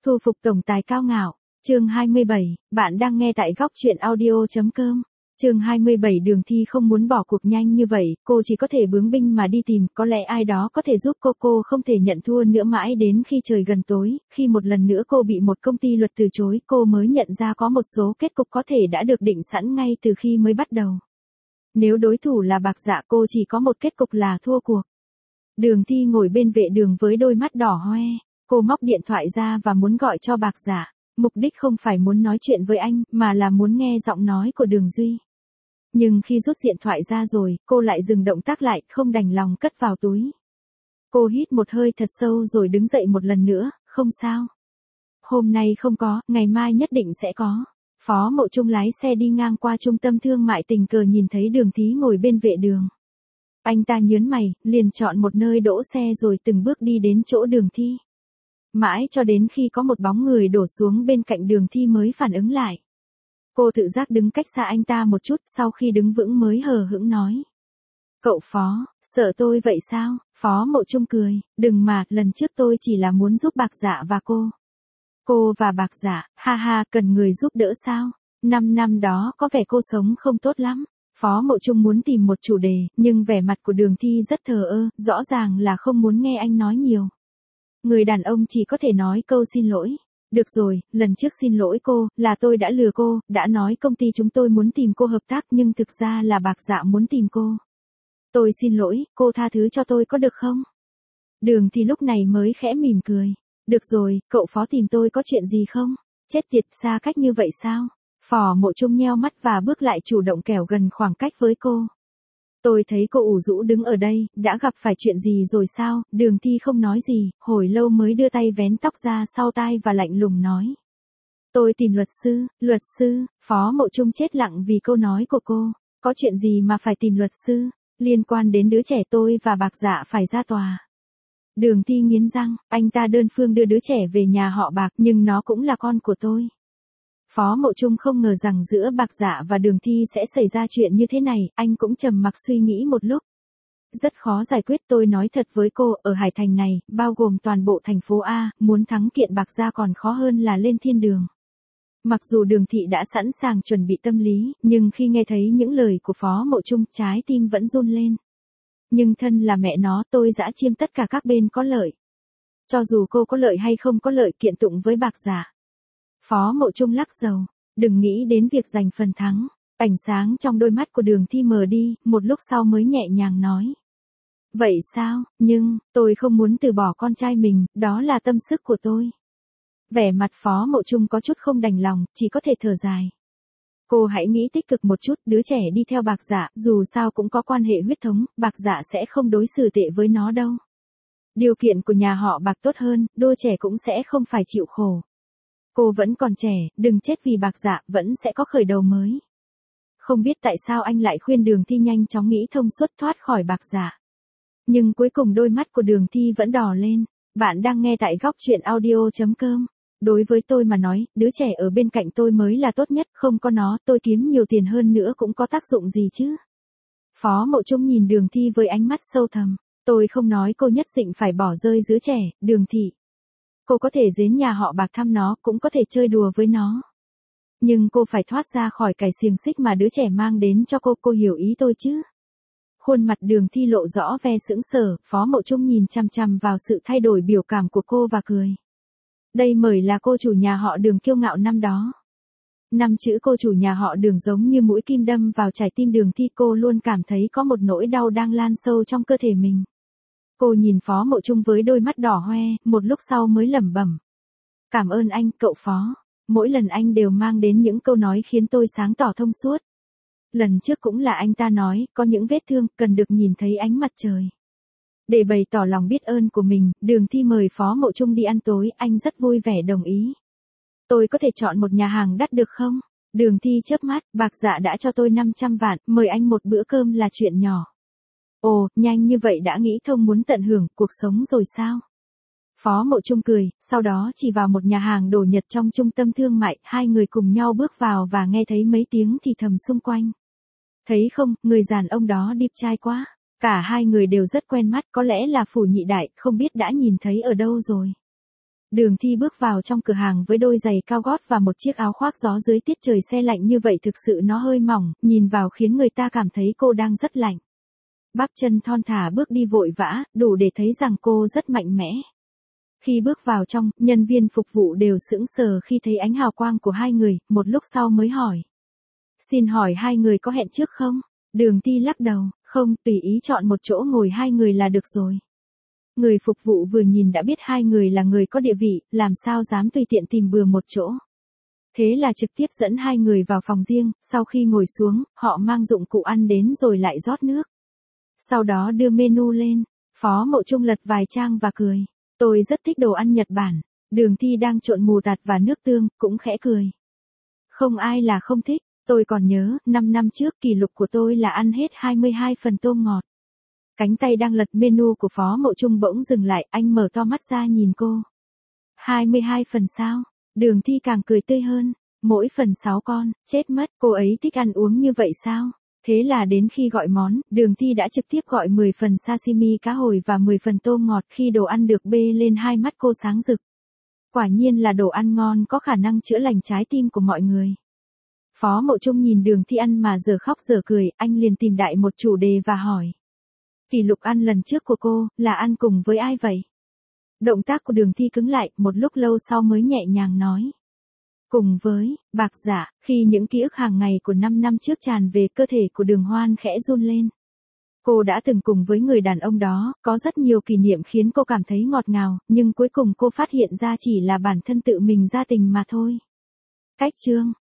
Thu phục tổng tài cao ngạo. Chương 27, bạn đang nghe tại góc truyện audio.com. Chương 27 Đường Thi không muốn bỏ cuộc nhanh như vậy, cô chỉ có thể bướng binh mà đi tìm, có lẽ ai đó có thể giúp cô không thể nhận thua nữa mãi đến khi trời gần tối, khi một lần nữa cô bị một công ty luật từ chối, cô mới nhận ra có một số kết cục có thể đã được định sẵn ngay từ khi mới bắt đầu. Nếu đối thủ là Bạc Dạ cô chỉ có một kết cục là thua cuộc. Đường Thi ngồi bên vệ đường với đôi mắt đỏ hoe, cô móc điện thoại ra và muốn gọi cho Bạc Dạ. Mục đích không phải muốn nói chuyện với anh, mà là muốn nghe giọng nói của Đường Duy. Nhưng khi rút điện thoại ra rồi, cô lại dừng động tác lại, không đành lòng cất vào túi. Cô hít một hơi thật sâu rồi đứng dậy một lần nữa, không sao. Hôm nay không có, ngày mai nhất định sẽ có. Phó Mộ Trung lái xe đi ngang qua trung tâm thương mại tình cờ nhìn thấy Đường Thi ngồi bên vệ đường. Anh ta nhớn mày, liền chọn một nơi đỗ xe rồi từng bước đi đến chỗ Đường Thi. Mãi cho đến khi có một bóng người đổ xuống bên cạnh Đường Thi mới phản ứng lại. Cô tự giác đứng cách xa anh ta một chút, sau khi đứng vững mới hờ hững nói. Cậu Phó, sợ tôi vậy sao? Phó Mộ Trung cười, đừng mà, lần trước tôi chỉ là muốn giúp Bạc Dạ và cô. Cô và Bạc Dạ, ha ha, cần người giúp đỡ sao? 5 năm đó có vẻ cô sống không tốt lắm. Phó Mộ Trung muốn tìm một chủ đề, nhưng vẻ mặt của Đường Thi rất thờ ơ, rõ ràng là không muốn nghe anh nói nhiều. Người đàn ông chỉ có thể nói câu xin lỗi. Được rồi, lần trước xin lỗi cô, là tôi đã lừa cô, đã nói công ty chúng tôi muốn tìm cô hợp tác nhưng thực ra là Bạc Dạ muốn tìm cô. Tôi xin lỗi, cô tha thứ cho tôi có được không? Đường Thi lúc này mới khẽ mỉm cười. Được rồi, cậu Phó tìm tôi có chuyện gì không? Chết tiệt, xa cách như vậy sao? Phó Mộ Trung nheo mắt và bước lại chủ động kẻo gần khoảng cách với cô. Tôi thấy cô ủ rũ đứng ở đây, đã gặp phải chuyện gì rồi sao? Đường Thi không nói gì, hồi lâu mới đưa tay vén tóc ra sau tai và lạnh lùng nói. Tôi tìm luật sư, Phó Mộ Trung chết lặng vì câu nói của cô. Có chuyện gì mà phải tìm luật sư? Liên quan đến đứa trẻ tôi và Bạc Dạ phải ra tòa. Đường Thi nghiến răng, anh ta đơn phương đưa đứa trẻ về nhà họ Bạc nhưng nó cũng là con của tôi. Phó Mộ Trung không ngờ rằng giữa Bạc Dạ và Đường Thi sẽ xảy ra chuyện như thế này, anh cũng trầm mặc suy nghĩ một lúc. Rất khó giải quyết, tôi nói thật với cô, ở Hải Thành này, bao gồm toàn bộ thành phố A, muốn thắng kiện Bạc Dạ còn khó hơn là lên thiên đường. Mặc dù Đường Thị đã sẵn sàng chuẩn bị tâm lý, nhưng khi nghe thấy những lời của Phó Mộ Trung, trái tim vẫn run lên. Nhưng thân là mẹ nó, tôi dã chiêm tất cả các bên có lợi. Cho dù cô có lợi hay không có lợi, kiện tụng với Bạc Dạ. Phó Mộ Trung lắc đầu, đừng nghĩ đến việc giành phần thắng. Ánh sáng trong đôi mắt của Đường Thi mờ đi, một lúc sau mới nhẹ nhàng nói. Vậy sao, nhưng, tôi không muốn từ bỏ con trai mình, đó là tâm sức của tôi. Vẻ mặt Phó Mộ Trung có chút không đành lòng, chỉ có thể thở dài. Cô hãy nghĩ tích cực một chút, đứa trẻ đi theo Bạc Dạ, dù sao cũng có quan hệ huyết thống, Bạc Dạ sẽ không đối xử tệ với nó đâu. Điều kiện của nhà họ Bạc tốt hơn, đôi trẻ cũng sẽ không phải chịu khổ. Cô vẫn còn trẻ, đừng chết vì Bạc Dạ, vẫn sẽ có khởi đầu mới. Không biết tại sao anh lại khuyên Đường Thi nhanh chóng nghĩ thông suốt thoát khỏi Bạc Dạ. Nhưng cuối cùng đôi mắt của Đường Thi vẫn đỏ lên. Bạn đang nghe tại góc truyện audio.com. Đối với tôi mà nói, đứa trẻ ở bên cạnh tôi mới là tốt nhất, không có nó, tôi kiếm nhiều tiền hơn nữa cũng có tác dụng gì chứ. Phó Mộ Trung nhìn Đường Thi với ánh mắt sâu thẳm. Tôi không nói cô nhất định phải bỏ rơi đứa trẻ, Đường Thị. Cô có thể đến nhà họ Bạc thăm nó, cũng có thể chơi đùa với nó. Nhưng cô phải thoát ra khỏi cái xiềng xích mà đứa trẻ mang đến cho cô hiểu ý tôi chứ. Khuôn mặt Đường Thi lộ rõ vẻ sững sờ, Phó Mộ Trung nhìn chằm chằm vào sự thay đổi biểu cảm của cô và cười. Đây mới là cô chủ nhà họ Đường kiêu ngạo năm đó. 5 chữ cô chủ nhà họ Đường giống như mũi kim đâm vào trái tim Đường Thi, cô luôn cảm thấy có một nỗi đau đang lan sâu trong cơ thể mình. Cô nhìn Phó Mộ Trung với đôi mắt đỏ hoe, một lúc sau mới lẩm bẩm. Cảm ơn anh, cậu Phó. Mỗi lần anh đều mang đến những câu nói khiến tôi sáng tỏ thông suốt. Lần trước cũng là anh ta nói, có những vết thương, cần được nhìn thấy ánh mặt trời. Để bày tỏ lòng biết ơn của mình, Đường Thi mời Phó Mộ Trung đi ăn tối, anh rất vui vẻ đồng ý. Tôi có thể chọn một nhà hàng đắt được không? Đường Thi chớp mắt, Bạc Dạ đã cho tôi 500 vạn, mời anh một bữa cơm là chuyện nhỏ. Ồ, nhanh như vậy đã nghĩ thông muốn tận hưởng cuộc sống rồi sao? Phó Mộ Trung cười, sau đó chỉ vào một nhà hàng đồ Nhật trong trung tâm thương mại, hai người cùng nhau bước vào và nghe thấy mấy tiếng thì thầm xung quanh. Thấy không, người đàn ông đó điệp trai quá. Cả hai người đều rất quen mắt, có lẽ là Phủ Nhị Đại, không biết đã nhìn thấy ở đâu rồi. Đường Thi bước vào trong cửa hàng với đôi giày cao gót và một chiếc áo khoác gió dưới tiết trời se lạnh như vậy thực sự nó hơi mỏng, nhìn vào khiến người ta cảm thấy cô đang rất lạnh. Bắp chân thon thả bước đi vội vã, đủ để thấy rằng cô rất mạnh mẽ. Khi bước vào trong, nhân viên phục vụ đều sững sờ khi thấy ánh hào quang của hai người, một lúc sau mới hỏi. Xin hỏi hai người có hẹn trước không? Đường Thi lắc đầu, không, tùy ý chọn một chỗ ngồi hai người là được rồi. Người phục vụ vừa nhìn đã biết hai người là người có địa vị, làm sao dám tùy tiện tìm bừa một chỗ. Thế là trực tiếp dẫn hai người vào phòng riêng, sau khi ngồi xuống, họ mang dụng cụ ăn đến rồi lại rót nước. Sau đó đưa menu lên, Phó Mộ Trung lật vài trang và cười. Tôi rất thích đồ ăn Nhật Bản. Đường Thi đang trộn mù tạt và nước tương, cũng khẽ cười. Không ai là không thích, tôi còn nhớ, 5 năm trước kỷ lục của tôi là ăn hết 22 phần tôm ngọt. Cánh tay đang lật menu của Phó Mộ Trung bỗng dừng lại, anh mở to mắt ra nhìn cô. 22 phần sao? Đường Thi càng cười tươi hơn. Mỗi phần 6 con, chết mất, cô ấy thích ăn uống như vậy sao? Thế là đến khi gọi món, Đường Thi đã trực tiếp gọi 10 phần sashimi cá hồi và 10 phần tôm ngọt. Khi đồ ăn được bê lên, hai mắt cô sáng rực. Quả nhiên là đồ ăn ngon, có khả năng chữa lành trái tim của mọi người. Phó Mộ Trung nhìn Đường Thi ăn mà giờ khóc giờ cười, anh liền tìm đại một chủ đề và hỏi. Kỷ lục ăn lần trước của cô, là ăn cùng với ai vậy? Động tác của Đường Thi cứng lại, một lúc lâu sau mới nhẹ nhàng nói. Cùng với, Bạc Dạ, khi những ký ức hàng ngày của 5 năm trước tràn về, cơ thể của Đường Hoan khẽ run lên. Cô đã từng cùng với người đàn ông đó, có rất nhiều kỷ niệm khiến cô cảm thấy ngọt ngào, nhưng cuối cùng cô phát hiện ra chỉ là bản thân tự mình ra tình mà thôi. Cách chương